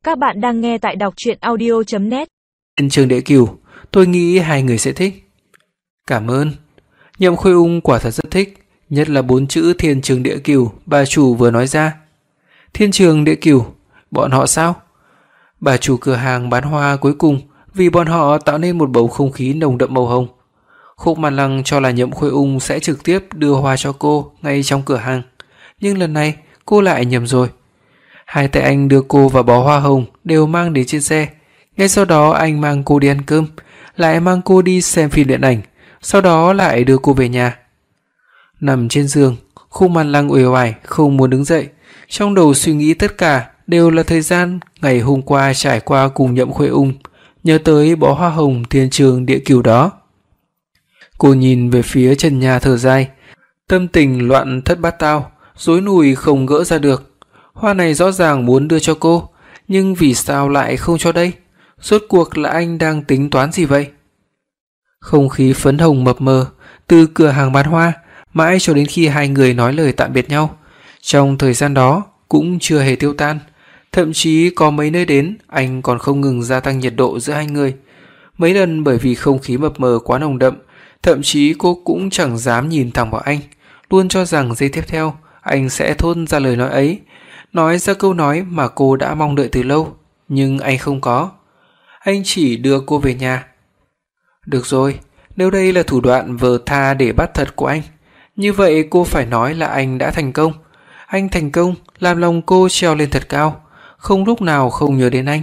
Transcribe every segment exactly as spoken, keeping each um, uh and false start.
Các bạn đang nghe tại đọc truyện audio chấm net. Trường Địa Cửu, tôi nghĩ hai người sẽ thích. Cảm ơn. Nhậm Khôi Ung quả thật rất thích, nhất là bốn chữ Thiên Trường Địa Cửu bà chủ vừa nói ra. Thiên Trường Địa Cửu, bọn họ sao? Bà chủ cửa hàng bán hoa cuối cùng vì bọn họ tạo nên một bầu không khí nồng đậm màu hồng. Khúc Mạn Lăng cho là Nhậm Khôi Ung sẽ trực tiếp đưa hoa cho cô ngay trong cửa hàng, nhưng lần này cô lại nhầm rồi. Hai tay anh đưa cô và bó hoa hồng đều mang đến trên xe. Ngay sau đó anh mang cô đi ăn cơm, lại mang cô đi xem phim điện ảnh, sau đó lại đưa cô về nhà. Nằm trên giường, Khúc Mạn Lăng uể oải không muốn đứng dậy, trong đầu suy nghĩ tất cả đều là thời gian ngày hôm qua trải qua cùng Nhậm Khôi Ung, nhớ tới bó hoa hồng Thiên Trường Địa Cửu đó. Cô nhìn về phía trần nhà thở dài, tâm tình loạn thất bát tao, rối nùi không gỡ ra được. Hoa này rõ ràng muốn đưa cho cô, nhưng vì sao lại không cho đây? Rốt cuộc là anh đang tính toán gì vậy? Không khí phấn hồng mập mờ từ cửa hàng bán hoa mãi cho đến khi hai người nói lời tạm biệt nhau. Trong thời gian đó cũng chưa hề tiêu tan, thậm chí có mấy nơi đến anh còn không ngừng gia tăng nhiệt độ giữa hai người. Mấy lần bởi vì không khí mập mờ quá nồng đậm, thậm chí cô cũng chẳng dám nhìn thẳng vào anh, luôn cho rằng giây tiếp theo anh sẽ thốt ra lời nói ấy, nói ra câu nói mà cô đã mong đợi từ lâu, nhưng anh không có. Anh chỉ đưa cô về nhà. Được rồi, nếu đây là thủ đoạn vờ tha để bắt thật của anh, như vậy cô phải nói là anh đã thành công. Anh thành công làm lòng cô treo lên thật cao, không lúc nào không nhớ đến anh.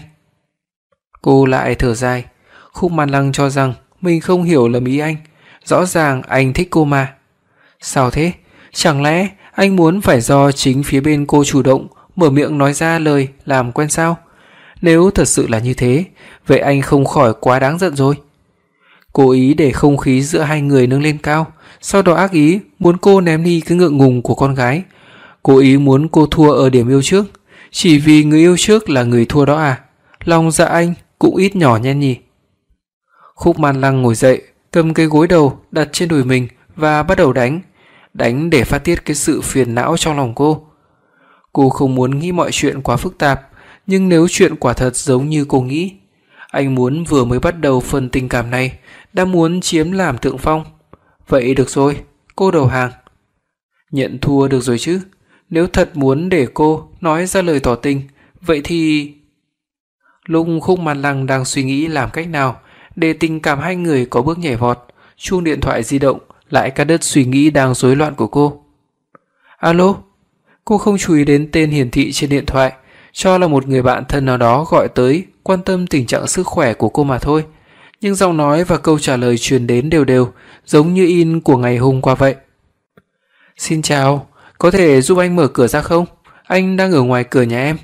Cô lại thở dài. Khúc Mạn Lăng cho rằng mình không hiểu lầm ý anh, rõ ràng anh thích cô mà. Sao thế? Chẳng lẽ anh muốn phải do chính phía bên cô chủ động mở miệng nói ra lời làm quen sao? Nếu thật sự là như thế, vậy anh không khỏi quá đáng giận rồi. Cố ý để không khí giữa hai người nâng lên cao, sau đó ác ý muốn cô ném đi cái ngượng ngùng của con gái. Cố ý muốn cô thua ở điểm yêu trước, chỉ vì người yêu trước là người thua đó à? Lòng dạ anh cũng ít nhỏ nhen nhỉ. Khúc Mạn Lăng ngồi dậy, cầm cái gối đầu đặt trên đùi mình và bắt đầu đánh. Đánh để phát tiết cái sự phiền não trong lòng cô. Cô không muốn nghĩ mọi chuyện quá phức tạp, nhưng nếu chuyện quả thật giống như cô nghĩ, anh muốn vừa mới bắt đầu phần tình cảm này đã muốn chiếm làm thượng phong. Vậy được rồi, cô đầu hàng. Nhận thua được rồi chứ. Nếu thật muốn để cô nói ra lời tỏ tình, vậy thì... Lúc Khúc Mạn Lăng đang suy nghĩ làm cách nào để tình cảm hai người có bước nhảy vọt, chuông điện thoại di động lại cắt đứt suy nghĩ đang rối loạn của cô. Alo? Cô không chú ý đến tên hiển thị trên điện thoại, cho là một người bạn thân nào đó gọi tới quan tâm tình trạng sức khỏe của cô mà thôi, nhưng giọng nói và câu trả lời truyền đến đều đều, giống như in của ngày hôm qua vậy. Xin chào, có thể giúp anh mở cửa ra không? Anh đang ở ngoài cửa nhà em.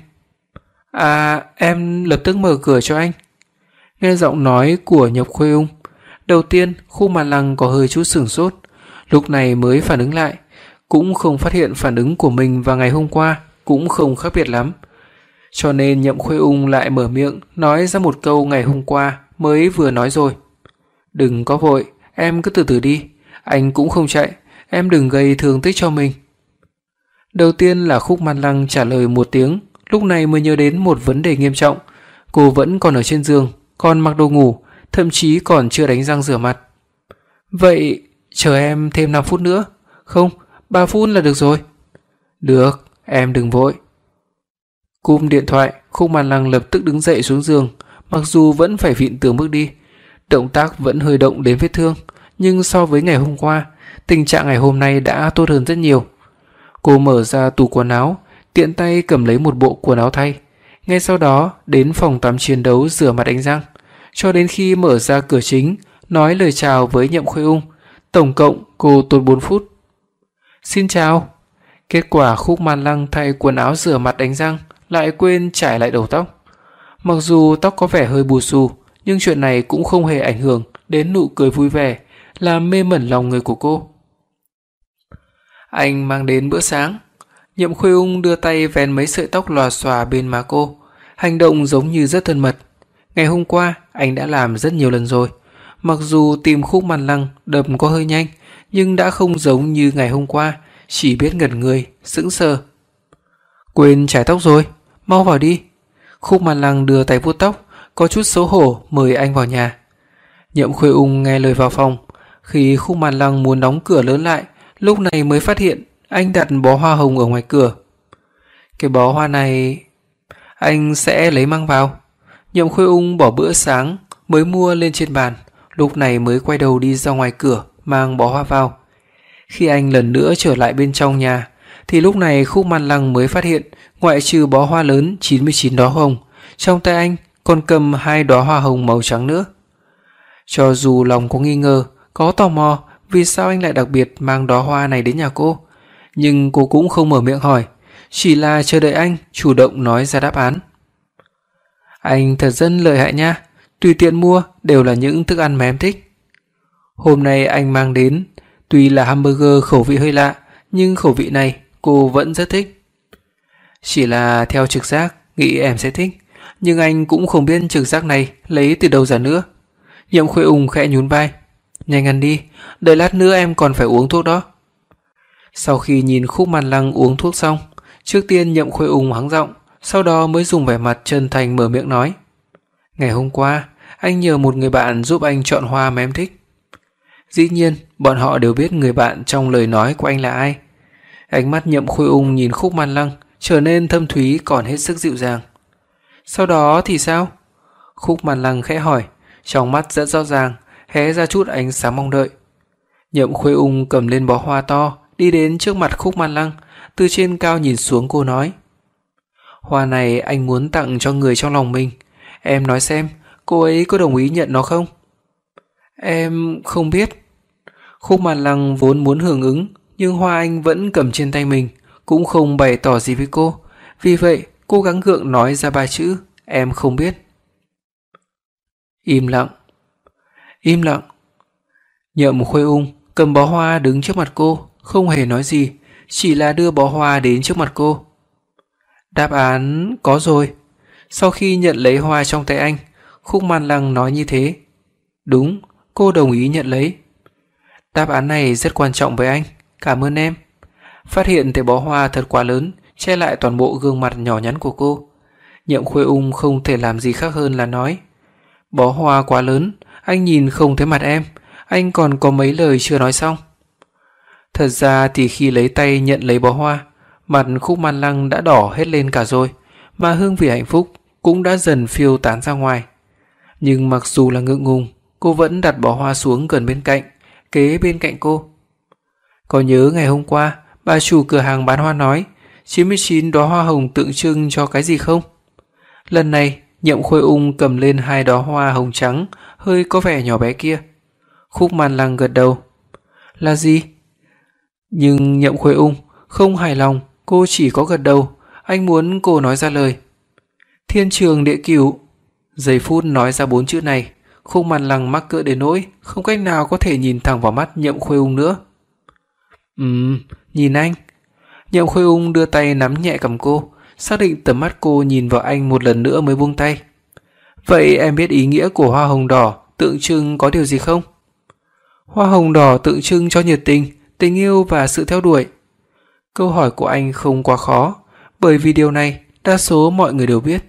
À, em lập tức mở cửa cho anh. Nghe giọng nói của Nhậm Khôi Ung, đầu tiên Khúc Mạn Lăng có hơi chút sửng sốt, lúc này mới phản ứng lại, cũng không phát hiện phản ứng của mình và ngày hôm qua cũng không khác biệt lắm. Cho nên Nhậm Khôi Ung lại mở miệng nói ra một câu ngày hôm qua mới vừa nói rồi. Đừng có vội, em cứ từ từ đi, anh cũng không chạy, em đừng gây thương tích cho mình. Đầu tiên là Khúc Mạn Lăng trả lời một tiếng, lúc này mới nhớ đến một vấn đề nghiêm trọng. Cô vẫn còn ở trên giường, còn mặc đồ ngủ, thậm chí còn chưa đánh răng rửa mặt. Vậy chờ em thêm năm phút nữa. Không, ba phút là được rồi. Được, em đừng vội. Cúp điện thoại, Khúc Mạn Lăng lập tức đứng dậy xuống giường, mặc dù vẫn phải vịn tường bước đi. Động tác vẫn hơi động đến vết thương, nhưng so với ngày hôm qua, tình trạng ngày hôm nay đã tốt hơn rất nhiều. Cô mở ra tủ quần áo, tiện tay cầm lấy một bộ quần áo thay. Ngay sau đó đến phòng tắm chiến đấu rửa mặt đánh răng, cho đến khi mở ra cửa chính, nói lời chào với Nhậm Khôi Ung. Tổng cộng cô tốn bốn phút. Xin chào. Kết quả Khúc Mạn Lăng thay quần áo rửa mặt đánh răng, lại quên chải lại đầu tóc. Mặc dù tóc có vẻ hơi bù xù, nhưng chuyện này cũng không hề ảnh hưởng đến nụ cười vui vẻ, làm mê mẩn lòng người của cô. Anh mang đến bữa sáng. Nhậm Khôi Ung đưa tay vén mấy sợi tóc lòa xòa bên má cô, hành động giống như rất thân mật. Ngày hôm qua anh đã làm rất nhiều lần rồi, mặc dù tìm Khúc Mạn Lăng đập có hơi nhanh, nhưng đã không giống như ngày hôm qua, chỉ biết ngẩn người, sững sờ. Quên chải tóc rồi, mau vào đi. Khúc Màn Lăng đưa tay vuốt tóc, có chút xấu hổ mời anh vào nhà. Nhậm Khuê Ung nghe lời vào phòng. Khi Khúc Màn Lăng muốn đóng cửa lớn lại, lúc này mới phát hiện anh đặt bó hoa hồng ở ngoài cửa. Cái bó hoa này anh sẽ lấy mang vào. Nhậm Khuê Ung bỏ bữa sáng mới mua lên trên bàn, lúc này mới quay đầu đi ra ngoài cửa mang bó hoa vào. Khi anh lần nữa trở lại bên trong nhà thì lúc này Khúc Màn Lăng mới phát hiện ngoại trừ bó hoa lớn chín mươi chín đóa hồng, trong tay anh còn cầm hai đóa hoa hồng màu trắng nữa. Cho dù lòng có nghi ngờ, có tò mò vì sao anh lại đặc biệt mang đóa hoa này đến nhà cô, nhưng cô cũng không mở miệng hỏi, chỉ là chờ đợi anh chủ động nói ra đáp án. Anh thật dân lợi hại nha, tùy tiện mua đều là những thức ăn mà em thích. Hôm nay anh mang đến, tuy là hamburger khẩu vị hơi lạ, nhưng khẩu vị này cô vẫn rất thích. Chỉ là theo trực giác nghĩ em sẽ thích, nhưng anh cũng không biết trực giác này lấy từ đâu ra nữa. Nhậm Khuê Ung khẽ nhún vai. Nhanh ăn đi, đợi lát nữa em còn phải uống thuốc đó. Sau khi nhìn Khúc Màn Lăng uống thuốc xong, trước tiên Nhậm Khuê Ung hắng giọng, sau đó mới dùng vẻ mặt chân thành mở miệng nói. Ngày hôm qua, anh nhờ một người bạn giúp anh chọn hoa mà em thích. Dĩ nhiên, bọn họ đều biết người bạn trong lời nói của anh là ai. Ánh mắt Nhậm Khuê Ung nhìn Khúc Màn Lăng trở nên thâm thúy còn hết sức dịu dàng. Sau đó thì sao? Khúc Màn Lăng khẽ hỏi, trong mắt rất rõ ràng hé ra chút ánh sáng mong đợi. Nhậm Khuê Ung cầm lên bó hoa to, đi đến trước mặt Khúc Màn Lăng, từ trên cao nhìn xuống cô nói. Hoa này anh muốn tặng cho người trong lòng mình. Em nói xem, cô ấy có đồng ý nhận nó không? Em không biết. Khúc Màn Lăng vốn muốn hưởng ứng, nhưng hoa anh vẫn cầm trên tay mình, cũng không bày tỏ gì với cô. Vì vậy, cô gắng gượng nói ra ba chữ, em không biết. Im lặng. Im lặng. Nhậm Khuê Ung cầm bó hoa đứng trước mặt cô, không hề nói gì, chỉ là đưa bó hoa đến trước mặt cô. Đáp án có rồi. Sau khi nhận lấy hoa trong tay anh, Khúc Màn Lăng nói như thế. Đúng, cô đồng ý nhận lấy. Đáp án này rất quan trọng với anh, cảm ơn em. Phát hiện thấy bó hoa thật quá lớn, che lại toàn bộ gương mặt nhỏ nhắn của cô. Nhậm Khuê Ung không thể làm gì khác hơn là nói. Bó hoa quá lớn, anh nhìn không thấy mặt em, anh còn có mấy lời chưa nói xong. Thật ra thì khi lấy tay nhận lấy bó hoa, mặt Khúc Màn Lăng đã đỏ hết lên cả rồi, mà hương vị hạnh phúc cũng đã dần phiêu tán ra ngoài. Nhưng mặc dù là ngượng ngùng, cô vẫn đặt bó hoa xuống gần bên cạnh, kế bên cạnh cô. Có nhớ ngày hôm qua, bà chủ cửa hàng bán hoa nói chín mươi chín đóa hoa hồng tượng trưng cho cái gì không? Lần này, Nhậm Khuê Ung cầm lên hai đóa hoa hồng trắng, hơi có vẻ nhỏ bé kia. Khúc Màn Lăng gật đầu. Là gì? Nhưng Nhậm Khuê Ung không hài lòng, cô chỉ có gật đầu, anh muốn cô nói ra lời. Thiên trường địa cửu. Giây phút nói ra bốn chữ này, Khúc Màn Lăng mắc cỡ đến nỗi không cách nào có thể nhìn thẳng vào mắt Nhậm Khuê Ung nữa. Ừm, nhìn anh. Nhậm Khuê Ung đưa tay nắm nhẹ cầm cô, xác định tầm mắt cô nhìn vào anh một lần nữa mới buông tay. Vậy em biết ý nghĩa của hoa hồng đỏ tượng trưng có điều gì không? Hoa hồng đỏ tượng trưng cho nhiệt tình, tình yêu và sự theo đuổi. Câu hỏi của anh không quá khó, bởi vì điều này đa số mọi người đều biết.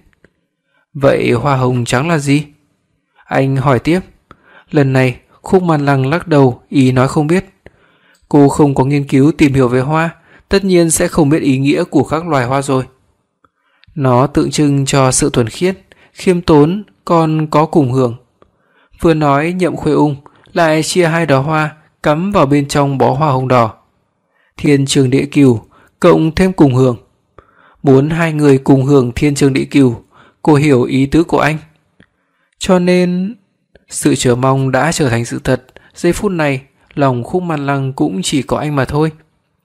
Vậy hoa hồng trắng là gì? Anh hỏi tiếp. Lần này Khúc Màn Lăng lắc đầu, ý nói không biết. Cô không có nghiên cứu tìm hiểu về hoa, tất nhiên sẽ không biết ý nghĩa của các loài hoa rồi. Nó tượng trưng cho sự thuần khiết, khiêm tốn, còn có cùng hưởng. Vừa nói, Nhậm Khuê Ung lại chia hai đóa hoa cắm vào bên trong bó hoa hồng đỏ. Thiên trường địa cửu cộng thêm cùng hưởng. Muốn hai người cùng hưởng thiên trường địa cửu, cô hiểu ý tứ của anh. Cho nên sự chờ mong đã trở thành sự thật. Giây phút này lòng Khúc Màn Lăng cũng chỉ có anh mà thôi.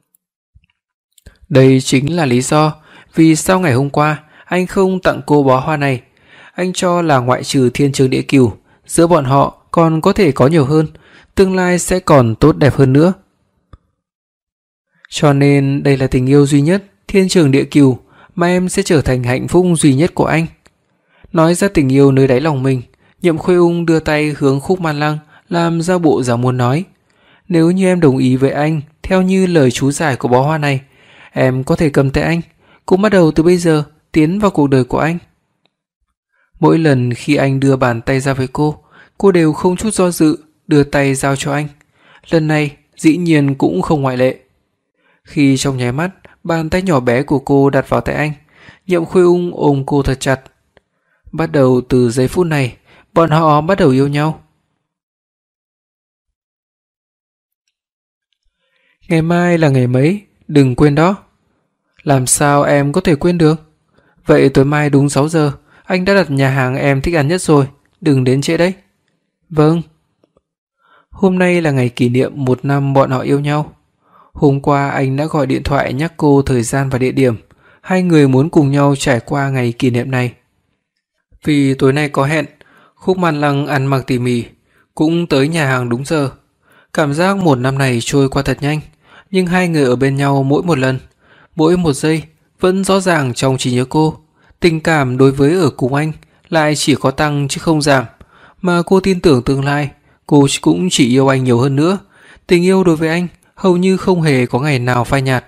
Đây chính là lý do vì sao ngày hôm qua anh không tặng cô bó hoa này. Anh cho là ngoại trừ thiên trường địa cửu, giữa bọn họ còn có thể có nhiều hơn, tương lai sẽ còn tốt đẹp hơn nữa. Cho nên đây là tình yêu duy nhất, thiên trường địa cửu, mà em sẽ trở thành hạnh phúc duy nhất của anh. Nói ra tình yêu nơi đáy lòng mình, Nhậm Khuê Ung đưa tay hướng Khúc Màn Lăng, làm ra bộ dáng muốn nói. Nếu như em đồng ý với anh, theo như lời chú giải của bó hoa này, em có thể cầm tay anh, cũng bắt đầu từ bây giờ tiến vào cuộc đời của anh. Mỗi lần khi anh đưa bàn tay ra với cô, cô đều không chút do dự đưa tay giao cho anh. Lần này dĩ nhiên cũng không ngoại lệ. Khi trong nháy mắt bàn tay nhỏ bé của cô đặt vào tay anh, Nhậm Khôi Ung ôm cô thật chặt. Bắt đầu từ giây phút này, bọn họ bắt đầu yêu nhau. Ngày mai là ngày mấy, đừng quên đó. Làm sao em có thể quên được? Vậy tối mai đúng sáu giờ, anh đã đặt nhà hàng em thích ăn nhất rồi, đừng đến trễ đấy. Vâng. Hôm nay là ngày kỷ niệm một năm bọn họ yêu nhau. Hôm qua anh đã gọi điện thoại nhắc cô thời gian và địa điểm, hai người muốn cùng nhau trải qua ngày kỷ niệm này. Vì tối nay có hẹn, Khúc Man Lăng ăn mặc tỉ mỉ, cũng tới nhà hàng đúng giờ. Cảm giác một năm này trôi qua thật nhanh, nhưng hai người ở bên nhau mỗi một lần, mỗi một giây vẫn rõ ràng trong trí nhớ cô. Tình cảm đối với ở cùng anh lại chỉ có tăng chứ không giảm, mà cô tin tưởng tương lai cô cũng chỉ yêu anh nhiều hơn nữa. Tình yêu đối với anh hầu như không hề có ngày nào phai nhạt.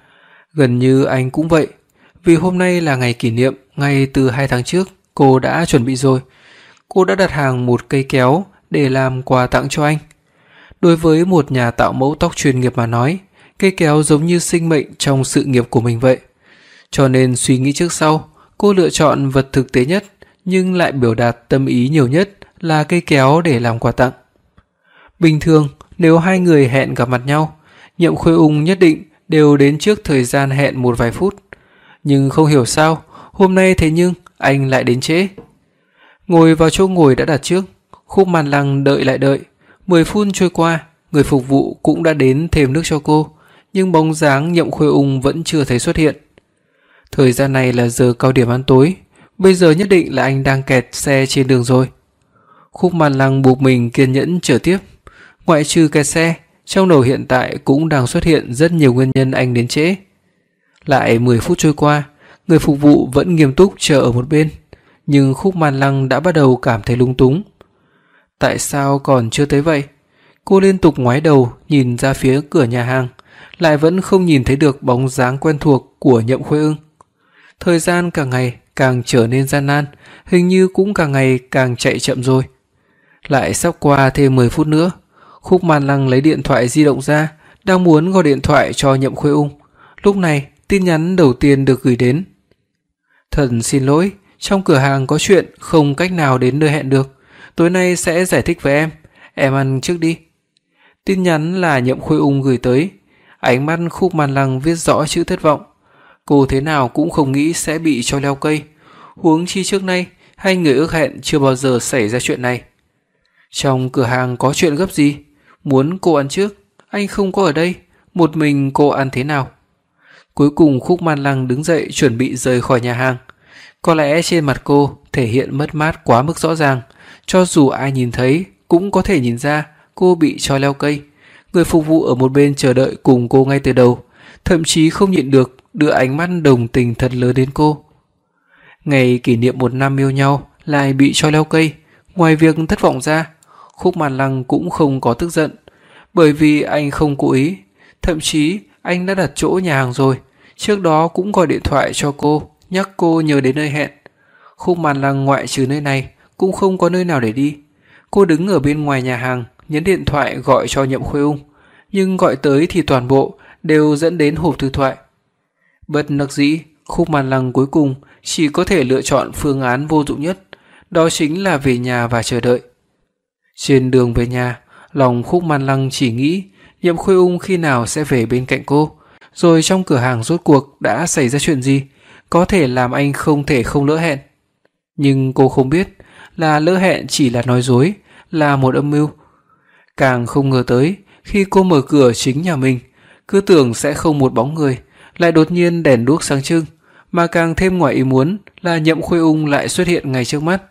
Gần như anh cũng vậy, vì hôm nay là ngày kỷ niệm, ngay từ hai tháng trước cô đã chuẩn bị rồi. Cô đã đặt hàng một cây kéo để làm quà tặng cho anh. Đối với một nhà tạo mẫu tóc chuyên nghiệp mà nói, cây kéo giống như sinh mệnh trong sự nghiệp của mình vậy. Cho nên suy nghĩ trước sau, cô lựa chọn vật thực tế nhất nhưng lại biểu đạt tâm ý nhiều nhất là cây kéo để làm quà tặng. Bình thường, nếu hai người hẹn gặp mặt nhau, Nhậm Khôi Ung nhất định đều đến trước thời gian hẹn một vài phút. Nhưng không hiểu sao, hôm nay thế nhưng anh lại đến trễ. Ngồi vào chỗ ngồi đã đặt trước, Khúc Man Lăng đợi lại đợi. mười phút trôi qua, người phục vụ cũng đã đến thêm nước cho cô, nhưng bóng dáng Nhậm Khôi Ung vẫn chưa thấy xuất hiện. Thời gian này là giờ cao điểm ăn tối, bây giờ nhất định là anh đang kẹt xe trên đường rồi. Khúc Man Lăng buộc mình kiên nhẫn chờ tiếp. Ngoại trừ kẹt xe, trong đầu hiện tại cũng đang xuất hiện rất nhiều nguyên nhân anh đến trễ. Lại mười phút trôi qua, người phục vụ vẫn nghiêm túc chờ ở một bên, nhưng Khúc Man Lăng đã bắt đầu cảm thấy lung túng. Tại sao còn chưa tới vậy? Cô liên tục ngoái đầu nhìn ra phía cửa nhà hàng, lại vẫn không nhìn thấy được bóng dáng quen thuộc của Nhậm Khôi Ung. Thời gian càng ngày càng trở nên gian nan, hình như cũng càng ngày càng chạy chậm rồi. Lại sắp qua thêm mười phút nữa, Khúc Man Lăng lấy điện thoại di động ra, đang muốn gọi điện thoại cho Nhậm Khôi Ung. Lúc này, tin nhắn đầu tiên được gửi đến. Thật xin lỗi, trong cửa hàng có chuyện không cách nào đến nơi hẹn được. Tối nay sẽ giải thích với em, em ăn trước đi. Tin nhắn là Nhậm Khôi Ung gửi tới. Ánh mắt Khúc Man Lăng viết rõ chữ thất vọng. Cô thế nào cũng không nghĩ sẽ bị cho leo cây. Huống chi trước nay, hai người ước hẹn chưa bao giờ xảy ra chuyện này. Trong cửa hàng có chuyện gấp gì? Muốn cô ăn trước, anh không có ở đây, một mình cô ăn thế nào? Cuối cùng Khúc Man Lăng đứng dậy chuẩn bị rời khỏi nhà hàng. Có lẽ trên mặt cô thể hiện mất mát quá mức rõ ràng, cho dù ai nhìn thấy cũng có thể nhìn ra cô bị cho leo cây. Người phục vụ ở một bên chờ đợi cùng cô ngay từ đầu, thậm chí không nhịn được đưa ánh mắt đồng tình thật lớn đến cô. Ngày kỷ niệm một năm yêu nhau lại bị cho leo cây, ngoài việc thất vọng ra, Khúc Man Lăng cũng không có tức giận, bởi vì anh không cố ý, thậm chí anh đã đặt chỗ nhà hàng rồi, trước đó cũng gọi điện thoại cho cô, nhắc cô nhớ đến nơi hẹn. Khúc Man Lăng ngoại trừ nơi này cũng không có nơi nào để đi. Cô đứng ở bên ngoài nhà hàng, nhấn điện thoại gọi cho Nhậm Khôi Ung, nhưng gọi tới thì toàn bộ đều dẫn đến hộp thư thoại. Bất đắc dĩ, Khúc Man Lăng cuối cùng chỉ có thể lựa chọn phương án vô dụng nhất, đó chính là về nhà và chờ đợi. Trên đường về nhà, lòng Khúc Man Lăng chỉ nghĩ Nhậm Khôi Ung khi nào sẽ về bên cạnh cô, rồi trong cửa hàng rốt cuộc đã xảy ra chuyện gì, có thể làm anh không thể không lỡ hẹn. Nhưng cô không biết là lỡ hẹn chỉ là nói dối, là một âm mưu. Càng không ngờ tới, khi cô mở cửa chính nhà mình, cứ tưởng sẽ không một bóng người, lại đột nhiên đèn đuốc sáng trưng, mà càng thêm ngoài ý muốn là Nhậm Khôi Ung lại xuất hiện ngay trước mắt.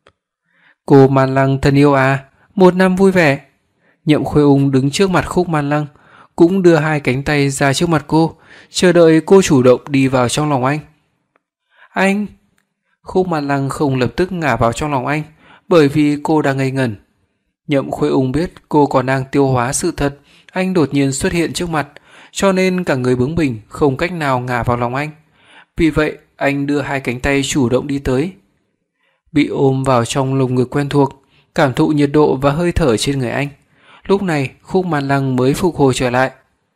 Cô Man Lăng thân yêu à, một năm vui vẻ. Nhậm Khôi Ung đứng trước mặt Khúc Man Lăng, cũng đưa hai cánh tay ra trước mặt cô, chờ đợi cô chủ động đi vào trong lòng anh. Anh! Khúc Man Lăng không lập tức ngả vào trong lòng anh, bởi vì cô đang ngây ngẩn. Nhậm Khôi Ung biết cô còn đang tiêu hóa sự thật, anh đột nhiên xuất hiện trước mặt, cho nên cả người bướng bỉnh không cách nào ngả vào lòng anh. Vì vậy, anh đưa hai cánh tay chủ động đi tới. bị ôm vào trong lồng ngực quen thuộc, cảm thụ nhiệt độ và hơi thở trên người anh. Lúc này, Khúc Màn Lăng mới phục hồi trở lại.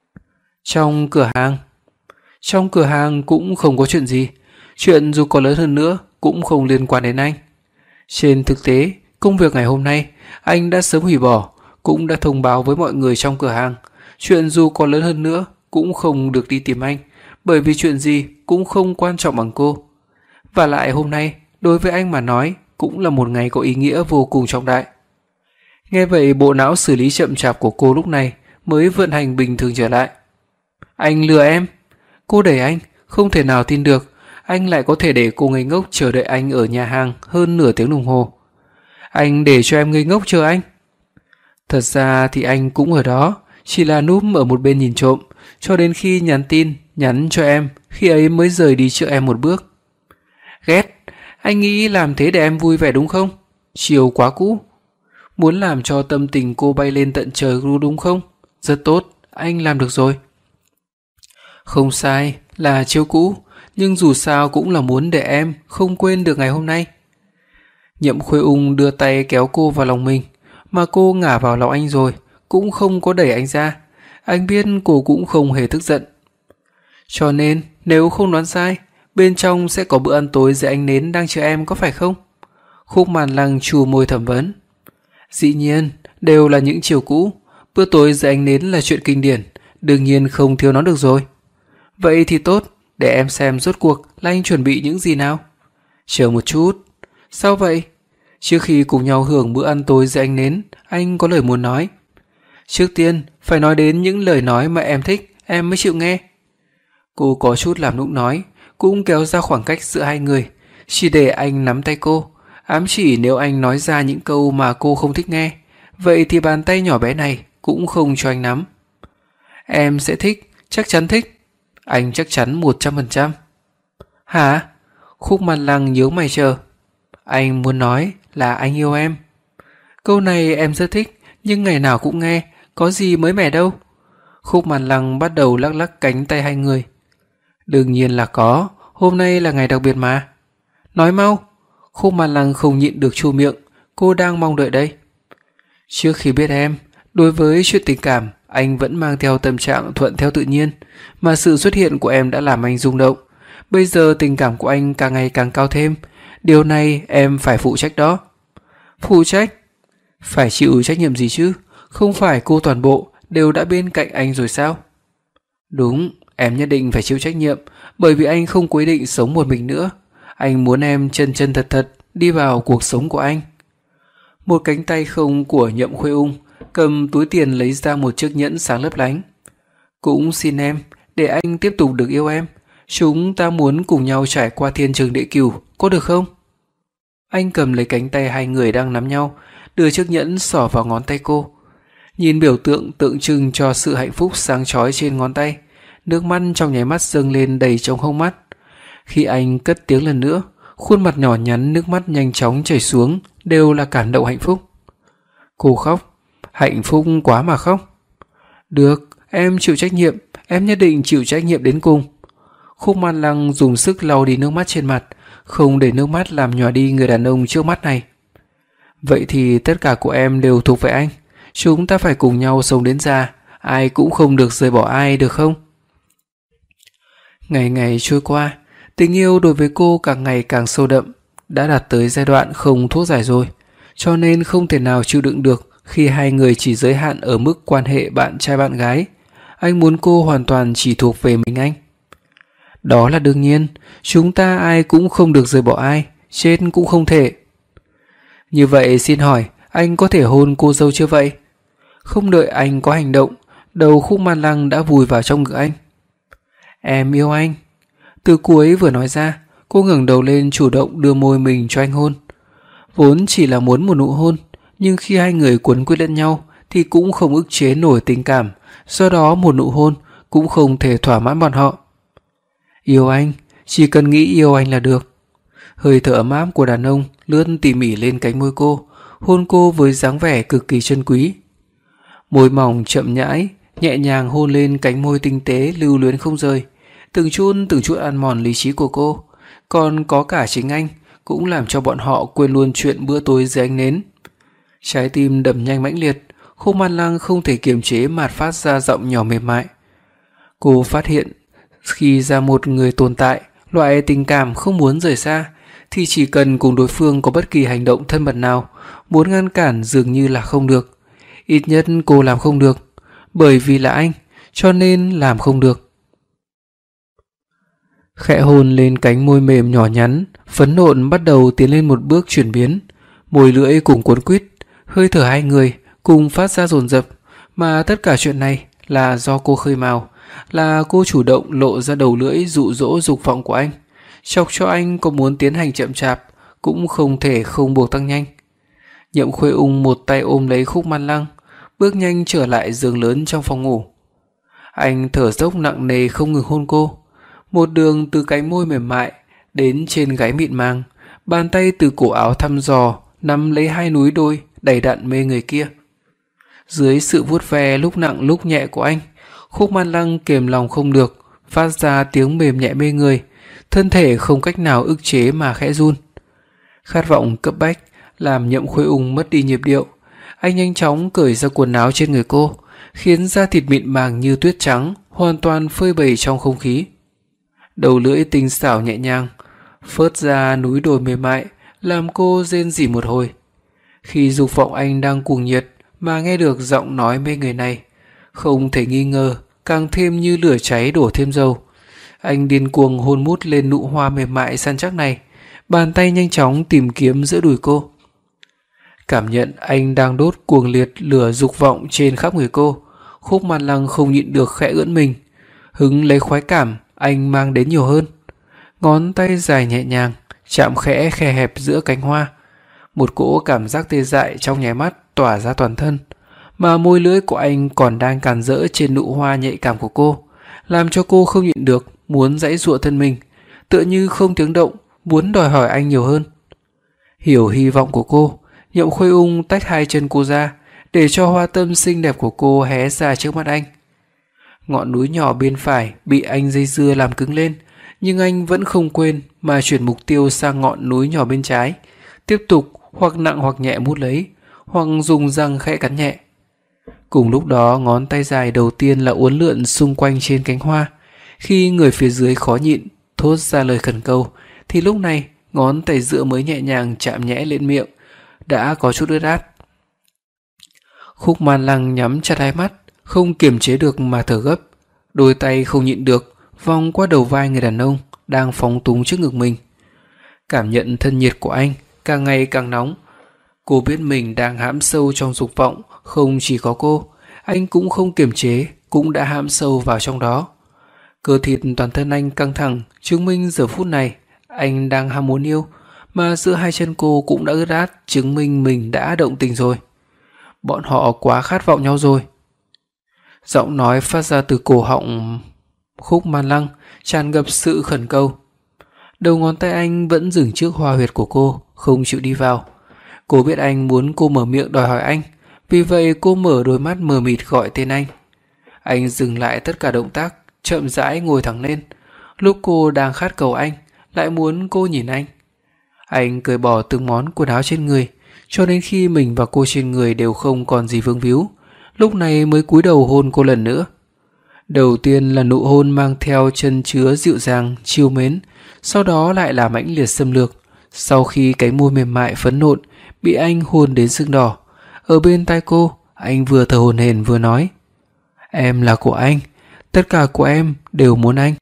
Trong cửa hàng, trong cửa hàng cũng không có chuyện gì, chuyện dù có lớn hơn nữa cũng không liên quan đến anh. Trên thực tế, công việc ngày hôm nay anh đã sớm hủy bỏ, cũng đã thông báo với mọi người trong cửa hàng, chuyện dù có lớn hơn nữa cũng không được đi tìm anh, bởi vì chuyện gì cũng không quan trọng bằng cô. Và lại hôm nay, đối với anh mà nói, cũng là một ngày có ý nghĩa vô cùng trọng đại. Nghe vậy, bộ não xử lý chậm chạp của cô lúc này mới vận hành bình thường trở lại. Anh lừa em? Cô đẩy anh, không thể nào tin được, anh lại có thể để cô ngây ngốc chờ đợi anh ở nhà hàng hơn nửa tiếng đồng hồ. Anh để cho em ngây ngốc chờ anh? Thật ra thì anh cũng ở đó, chỉ là núp ở một bên nhìn trộm, cho đến khi nhắn tin, nhắn cho em, khi ấy mới rời đi trước em một bước. Ghét, anh nghĩ làm thế để em vui vẻ đúng không? Chiều quá cũ. Muốn làm cho tâm tình cô bay lên tận trời đúng không? Rất tốt, anh làm được rồi. Không sai, là chiêu cũ, nhưng dù sao cũng là muốn để em không quên được ngày hôm nay. Nhậm Khuê Ung đưa tay kéo cô vào lòng mình, mà cô ngả vào lòng anh rồi, cũng không có đẩy anh ra. Anh biết cô cũng không hề tức giận. Cho nên, nếu không đoán sai, bên trong sẽ có bữa ăn tối dạy anh nến đang chờ em có phải không? Khúc Màn Lăng chù môi thẩm vấn. Dĩ nhiên, đều là những chiều cũ, bữa tối dạy anh nến là chuyện kinh điển, đương nhiên không thiếu nó được rồi. Vậy thì tốt, để em xem rốt cuộc là anh chuẩn bị những gì nào. Chờ một chút. Sao vậy? Trước khi cùng nhau hưởng bữa ăn tối dạy anh nến, anh có lời muốn nói. Trước tiên, phải nói đến những lời nói mà em thích, em mới chịu nghe. Cô có chút làm nũng nói, cũng kéo ra khoảng cách giữa hai người, chỉ để anh nắm tay cô, ám chỉ nếu anh nói ra những câu mà cô không thích nghe, vậy thì bàn tay nhỏ bé này cũng không cho anh nắm. Em sẽ thích, chắc chắn thích. Anh chắc chắn một trăm phần trăm. Hả? Khúc Màn Lăng nhíu mày chờ. Anh muốn nói là anh yêu em. Câu này em rất thích, nhưng ngày nào cũng nghe, có gì mới mẻ đâu. Khúc Màn Lăng bắt đầu lắc lắc cánh tay hai người. Đương nhiên là có, hôm nay là ngày đặc biệt mà. Nói mau. Khúc Màn Lăng không nhịn được chu miệng, cô đang mong đợi đây. Trước khi biết em, đối với chuyện tình cảm, anh vẫn mang theo tâm trạng thuận theo tự nhiên, mà sự xuất hiện của em đã làm anh rung động. Bây giờ tình cảm của anh càng ngày càng cao thêm, điều này em phải phụ trách đó. Phụ trách? Phải chịu trách nhiệm gì chứ? Không phải cô toàn bộ đều đã bên cạnh anh rồi sao? Đúng, em nhất định phải chịu trách nhiệm, bởi vì anh không quyết định sống một mình nữa. Anh muốn em chân chân thật thật đi vào cuộc sống của anh. Một cánh tay không của Nhậm Khuê Ung cầm túi tiền lấy ra một chiếc nhẫn sáng lấp lánh. Cũng xin em, để anh tiếp tục được yêu em. Chúng ta muốn cùng nhau trải qua thiên trường địa cửu, có được không? Anh cầm lấy cánh tay hai người đang nắm nhau, đưa chiếc nhẫn xỏ vào ngón tay cô. Nhìn biểu tượng tượng trưng cho sự hạnh phúc sáng chói trên ngón tay, nước mắt trong nháy mắt dâng lên đầy trong hốc mắt. Khi anh cất tiếng lần nữa, khuôn mặt nhỏ nhắn nước mắt nhanh chóng chảy xuống, đều là cảm động hạnh phúc. Cô khóc. Hạnh phúc quá mà khóc. Được, em chịu trách nhiệm, em nhất định chịu trách nhiệm đến cùng. Khúc Màn Lăng dùng sức lau đi nước mắt trên mặt, không để nước mắt làm nhòa đi người đàn ông trước mắt này. Vậy thì tất cả của em đều thuộc về anh. Chúng ta phải cùng nhau sống đến già, ai cũng không được rời bỏ ai, được không? Ngày ngày trôi qua, tình yêu đối với cô càng ngày càng sâu đậm, đã đạt tới giai đoạn không thuốc giải rồi, cho nên không thể nào chịu đựng được khi hai người chỉ giới hạn ở mức quan hệ bạn trai bạn gái. Anh muốn cô hoàn toàn chỉ thuộc về mình anh. Đó là đương nhiên, chúng ta ai cũng không được rời bỏ ai, chết cũng không thể. Như vậy xin hỏi, anh có thể hôn cô dâu chưa vậy? Không đợi anh có hành động, đầu Khúc Màn Lăng đã vùi vào trong ngực anh. Em yêu anh. Từ cuối vừa nói ra, cô ngẩng đầu lên chủ động đưa môi mình cho anh hôn. Vốn chỉ là muốn một nụ hôn, nhưng khi hai người quấn quýt lẫn nhau thì cũng không ức chế nổi tình cảm, do đó một nụ hôn cũng không thể thỏa mãn bọn họ. Yêu anh, chỉ cần nghĩ yêu anh là được. Hơi thở ấm áp của đàn ông lướt tỉ mỉ lên cánh môi cô, hôn cô với dáng vẻ cực kỳ chân quý. Môi mỏng chậm nhãi, nhẹ nhàng hôn lên cánh môi tinh tế lưu luyến không rời, từng chút từng chút ăn mòn lý trí của cô. Còn có cả chính anh cũng làm cho bọn họ quên luôn chuyện bữa tối dưới ánh nến. Trái tim đập nhanh mãnh liệt, Khúc Man Lăng không thể kiềm chế mà phát ra giọng nhỏ mềm mại. Cô phát hiện khi ra một người tồn tại loại tình cảm không muốn rời xa thì chỉ cần cùng đối phương có bất kỳ hành động thân mật nào, muốn ngăn cản dường như là không được. Ít nhất cô làm không được, bởi vì là anh, cho nên làm không được. Khẽ hôn lên cánh môi mềm nhỏ nhắn, phấn nộn bắt đầu tiến lên một bước chuyển biến, môi lưỡi cùng cuốn quýt, hơi thở hai người cùng phát ra dồn dập, mà tất cả chuyện này là do cô khơi mào, là cô chủ động lộ ra đầu lưỡi dụ dỗ dục vọng của anh, chọc cho anh có muốn tiến hành chậm chạp cũng không thể không buộc tăng nhanh. Nhậm Khuê Ung một tay ôm lấy Khúc Man Lăng, bước nhanh trở lại giường lớn trong phòng ngủ. Anh thở dốc nặng nề không ngừng hôn cô, một đường từ cánh môi mềm mại đến trên gáy mịn màng, bàn tay từ cổ áo thăm dò nắm lấy hai núi đôi đầy đặn mê người kia. Dưới sự vuốt ve lúc nặng lúc nhẹ của anh, Khúc Man Lăng kiềm lòng không được, phát ra tiếng mềm nhẹ mê người, thân thể không cách nào ức chế mà khẽ run. Khát vọng cấp bách làm Nhậm Khuê Ung mất đi nhịp điệu. Anh nhanh chóng cởi ra quần áo trên người cô, khiến da thịt mịn màng như tuyết trắng hoàn toàn phơi bày trong không khí. Đầu lưỡi tinh xảo nhẹ nhàng phớt ra núi đồi mềm mại, làm cô rên rỉ một hồi. Khi dục vọng anh đang cuồng nhiệt mà nghe được giọng nói mê người này, không thể nghi ngờ càng thêm như lửa cháy đổ thêm dầu. Anh điên cuồng hôn mút lên nụ hoa mềm mại săn chắc này, bàn tay nhanh chóng tìm kiếm giữa đùi cô. Cảm nhận anh đang đốt cuồng liệt lửa dục vọng trên khắp người cô, Khúc Man Lăng không nhịn được khẽ ưỡn mình, hứng lấy khoái cảm anh mang đến nhiều hơn. Ngón tay dài nhẹ nhàng chạm khẽ khe hẹp giữa cánh hoa, một cỗ cảm giác tê dại trong nháy mắt tỏa ra toàn thân, mà môi lưỡi của anh còn đang càn rỡ trên nụ hoa nhạy cảm của cô, làm cho cô không nhịn được muốn giãy giụa thân mình, tựa như không tiếng động muốn đòi hỏi anh nhiều hơn. Hiểu hy vọng của cô, Nhậm Khuê Ung tách hai chân cô ra để cho hoa tâm xinh đẹp của cô hé ra trước mắt anh. Ngọn núi nhỏ bên phải bị anh dây dưa làm cứng lên, nhưng anh vẫn không quên mà chuyển mục tiêu sang ngọn núi nhỏ bên trái, tiếp tục hoặc nặng hoặc nhẹ mút lấy, hoặc dùng răng khẽ cắn nhẹ. Cùng lúc đó, ngón tay dài đầu tiên là uốn lượn xung quanh trên cánh hoa. Khi người phía dưới khó nhịn thốt ra lời khẩn cầu, thì lúc này ngón tay giữa mới nhẹ nhàng chạm nhẹ lên miệng, đã có chút ướt át. Khúc Man Lăng nhắm chặt hai mắt, không kiềm chế được mà thở gấp, đôi tay không nhịn được vòng qua đầu vai người đàn ông đang phóng túng trước ngực mình. Cảm nhận thân nhiệt của anh càng ngày càng nóng, cô biết mình đang hãm sâu trong dục vọng. Không chỉ có cô, anh cũng không kiềm chế, cũng đã hãm sâu vào trong đó. Cơ thịt toàn thân anh căng thẳng, chứng minh giờ phút này anh đang ham muốn yêu, mà giữa hai chân cô cũng đã ướt át, chứng minh mình đã động tình rồi. Bọn họ quá khát vọng nhau rồi. Giọng nói phát ra từ cổ họng Khúc Man Lăng tràn ngập sự khẩn cầu. Đầu ngón tay anh vẫn dừng trước hoa huyệt của cô, không chịu đi vào. Cô biết anh muốn cô mở miệng đòi hỏi anh, vì vậy cô mở đôi mắt mờ mịt gọi tên anh. Anh dừng lại tất cả động tác, chậm rãi ngồi thẳng lên. Lúc cô đang khát cầu anh, lại muốn cô nhìn anh. Anh cởi bỏ từng món quần áo trên người, cho đến khi mình và cô trên người đều không còn gì vương víu, lúc này mới cúi đầu hôn cô lần nữa. Đầu tiên là nụ hôn mang theo chân chứa dịu dàng, trìu mến, sau đó lại là mãnh liệt xâm lược. Sau khi cánh môi mềm mại phấn nộn bị anh hôn đến sưng đỏ, ở bên tai cô, anh vừa thở hổn hển vừa nói: "Em là của anh, tất cả của em đều muốn anh."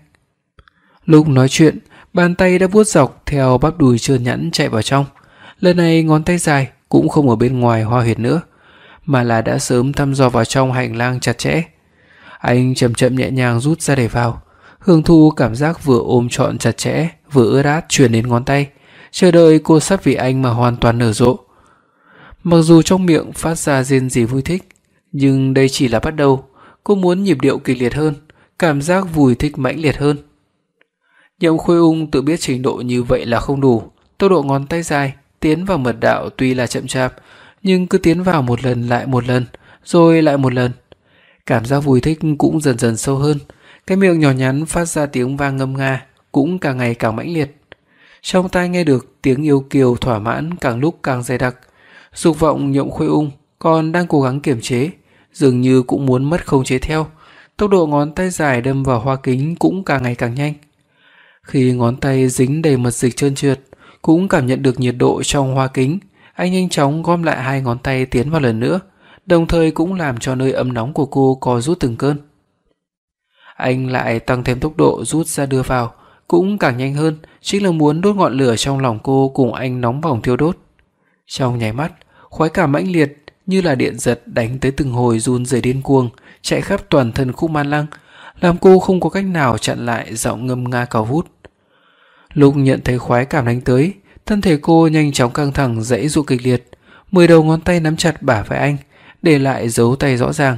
Lúc nói chuyện, bàn tay đã vuốt dọc theo bắp đùi trơn nhẵn chạy vào trong. Lần này ngón tay dài cũng không ở bên ngoài hoa huyệt nữa, mà là đã sớm thăm dò vào trong hành lang chặt chẽ. Anh chậm chậm nhẹ nhàng rút ra để vào, hưởng thụ cảm giác vừa ôm trọn chặt chẽ vừa ướt át truyền đến ngón tay, chờ đợi cô sắp vì anh mà hoàn toàn nở rộ. Mặc dù trong miệng phát ra rên rỉ vui thích, nhưng đây chỉ là bắt đầu. Cô muốn nhịp điệu kịch liệt hơn, cảm giác vui thích mãnh liệt hơn. Nhậm Khuê Ung tự biết trình độ như vậy là không đủ. Tốc độ ngón tay dài tiến vào mật đạo tuy là chậm chạp, nhưng cứ tiến vào một lần lại một lần, rồi lại một lần. Cảm giác vui thích cũng dần dần sâu hơn. Cái miệng nhỏ nhắn phát ra tiếng vang ngâm nga cũng càng ngày càng mãnh liệt. Trong tai nghe được tiếng yêu kiều thỏa mãn càng lúc càng dày đặc. Dục vọng Nhậm Khuynh Ung còn đang cố gắng kiềm chế, dường như cũng muốn mất khống chế theo. Tốc độ ngón tay dài đâm vào hoa kính cũng càng ngày càng nhanh. Khi ngón tay dính đầy mật dịch trơn trượt, cũng cảm nhận được nhiệt độ trong hoa kính, anh nhanh chóng gom lại hai ngón tay tiến vào lần nữa, đồng thời cũng làm cho nơi ấm nóng của cô co rút từng cơn. Anh lại tăng thêm tốc độ rút ra đưa vào, cũng càng nhanh hơn, chính là muốn đốt ngọn lửa trong lòng cô cùng anh nóng bỏng thiêu đốt. Trong nháy mắt, khoái cảm mãnh liệt như là điện giật đánh tới từng hồi run rẩy điên cuồng, chạy khắp toàn thân Khúc Man Lăng, làm cô không có cách nào chặn lại giọng ngâm nga cao vút. Lúc nhận thấy khoái cảm đánh tới, thân thể cô nhanh chóng căng thẳng giãy giụa kịch liệt, mười đầu ngón tay nắm chặt bả vai anh, để lại dấu tay rõ ràng.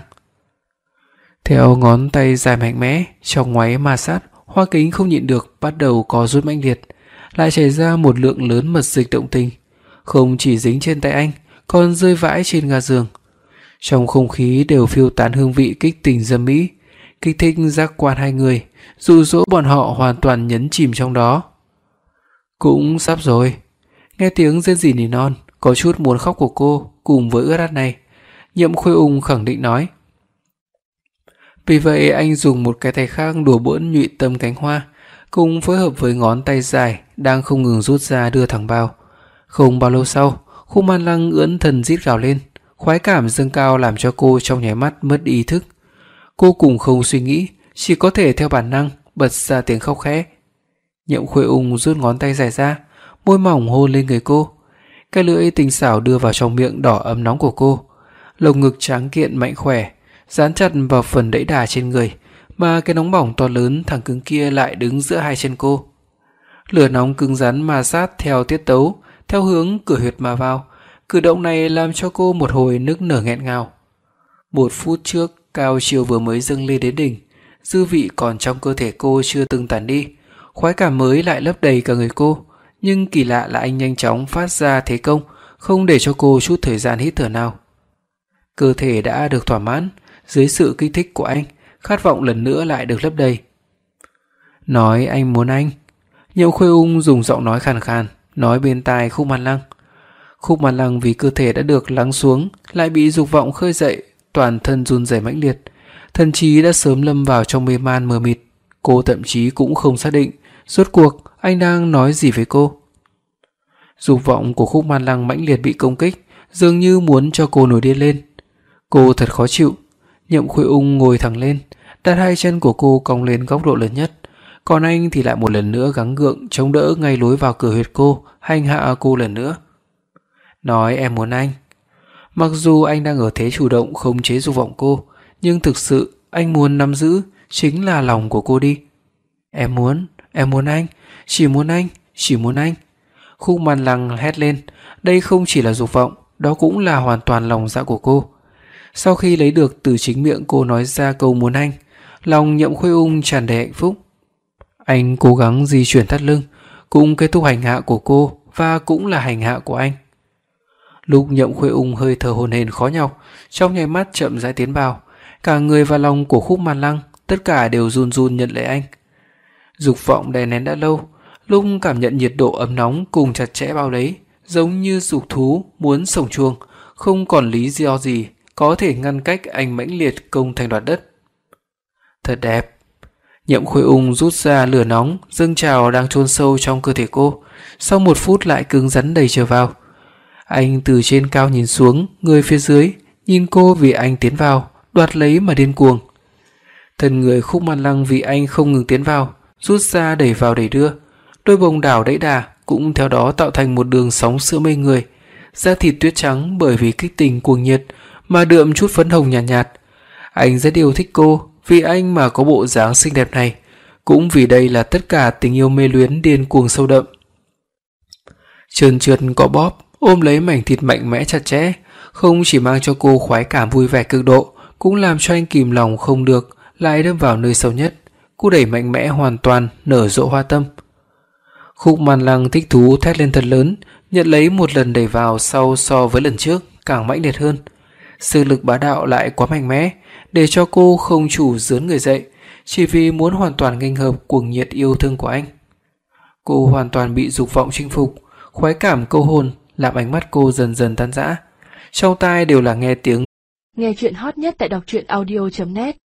Theo ngón tay dài mạnh mẽ, trong ngoáy ma sát, hoa kính không nhịn được bắt đầu co rút mãnh liệt, lại chảy ra một lượng lớn mật dịch động tình, không chỉ dính trên tay anh, còn rơi vãi trên ga giường. Trong không khí đều phiêu tán hương vị kích tình dâm mỹ, kích thích giác quan hai người, dụ dỗ bọn họ hoàn toàn nhấn chìm trong đó. Cũng sắp rồi. Nghe tiếng rên rỉ nỉ non, có chút muốn khóc của cô cùng với ướt át này, Nhậm Khuynh Ung khẳng định nói. Vì vậy anh dùng một cái tay khác đùa bỡn nhụy tâm cánh hoa, cùng phối hợp với ngón tay dài đang không ngừng rút ra đưa thẳng vào. Không bao lâu sau, Khúc Man Lăng ưỡn thần rít gào lên, khoái cảm dâng cao làm cho cô trong nháy mắt mất ý thức. Cô cùng không suy nghĩ, chỉ có thể theo bản năng bật ra tiếng khóc khẽ. Nhậm Khuynh Ung rút ngón tay dài ra, môi mỏng hôn lên người cô, cái lưỡi tinh xảo đưa vào trong miệng đỏ ấm nóng của cô, lồng ngực tráng kiện mạnh khỏe dán chặt vào phần đẫy đà trên người, mà cái nóng bỏng to lớn thẳng cứng kia lại đứng giữa hai chân cô. Lửa nóng cứng rắn ma sát theo tiết tấu, theo hướng cửa huyệt mà vào. Cử động này làm cho cô một hồi nức nở nghẹn ngào. Một phút trước, cao chiều vừa mới dâng lên đến đỉnh, dư vị còn trong cơ thể cô chưa từng tản đi, khoái cảm mới lại lấp đầy cả người cô. Nhưng kỳ lạ là anh nhanh chóng phát ra thế công, không để cho cô chút thời gian hít thở nào. Cơ thể đã được thỏa mãn, dưới sự kích thích của anh, khát vọng lần nữa lại được lấp đầy. Nói anh muốn anh. Nhậm Khuynh Ung dùng giọng nói khàn khàn nói bên tai Khúc Man Lăng. Khúc Man Lăng vì cơ thể đã được lắng xuống, lại bị dục vọng khơi dậy, toàn thân run rẩy mãnh liệt, thần trí đã sớm lâm vào trong mê man mờ mịt. Cô thậm chí cũng không xác định rốt cuộc anh đang nói gì với cô. Dục vọng của Khúc Man Lăng mãnh liệt bị công kích, dường như muốn cho cô nổi điên lên. Cô thật khó chịu. Nhậm Khuynh Ung ngồi thẳng lên, đặt hai chân của cô cong lên góc độ lớn nhất, còn anh thì lại một lần nữa gắng gượng chống đỡ ngay lối vào cửa huyệt cô, hành hạ cô lần nữa. Nói em muốn anh. Mặc dù anh đang ở thế chủ động khống chế dục vọng cô, nhưng thực sự anh muốn nắm giữ chính là lòng của cô đi. Em muốn, em muốn anh, chỉ muốn anh, chỉ muốn anh. Khúc Man Lăng hét lên, đây không chỉ là dục vọng, đó cũng là hoàn toàn lòng dạ của cô. Sau khi lấy được từ chính miệng cô nói ra câu muốn anh, lòng Nhậm Khuynh Ung tràn đầy hạnh phúc. Anh cố gắng di chuyển thắt lưng, cũng kết thúc hành hạ của cô và cũng là hành hạ của anh. Lúc Nhậm Khuynh Ung hơi thở hổn hển khó nhọc, trong nháy mắt chậm rãi tiến vào, cả người và lòng của Khúc Man Lăng tất cả đều run run nhận lấy anh. Dục vọng đè nén đã lâu, lúc cảm nhận nhiệt độ ấm nóng cùng chặt chẽ bao lấy, giống như dục thú muốn sổng chuồng, không còn lý do gì có thể ngăn cách anh mãnh liệt công thành đoạt đất. Thật đẹp. Nhậm Khuynh Ung rút ra lửa nóng dâng trào đang chôn sâu trong cơ thể cô, sau một phút lại cứng rắn đầy trở vào. Anh từ trên cao nhìn xuống, người phía dưới nhìn cô vì anh tiến vào, đoạt lấy mà điên cuồng. Thân người Khúc Man Lăng vì anh không ngừng tiến vào, rút ra đẩy vào đẩy đưa, đôi bồng đảo đẫy đà cũng theo đó tạo thành một đường sóng sữa mê người. Da thịt tuyết trắng bởi vì kích tình cuồng nhiệt mà đượm chút phấn hồng nhạt nhạt. Anh rất yêu thích cô, vì anh mà có bộ dáng xinh đẹp này, cũng vì đây là tất cả tình yêu mê luyến điên cuồng sâu đậm. Trơn trượt cọ bóp, ôm lấy mảnh thịt mạnh mẽ chặt chẽ, không chỉ mang cho cô khoái cảm vui vẻ cực độ, cũng làm cho anh kìm lòng không được, lại đâm vào nơi sâu nhất, cú đẩy mạnh mẽ hoàn toàn nở rộ hoa tâm. Khúc Man Lăng thích thú thét lên thật lớn, nhận lấy một lần đẩy vào sau so với lần trước càng mãnh liệt hơn. Sự lực bá đạo lại quá mạnh mẽ, để cho cô không chủ rướn người dậy, chỉ vì muốn hoàn toàn nghênh hợp cuồng nhiệt yêu thương của anh. Cô hoàn toàn bị dục vọng chinh phục, khoái cảm câu hồn làm ánh mắt cô dần dần tan rã. Trong tai đều là nghe tiếng. Nghe chuyện hot nhất tại đọc truyện audio chấm net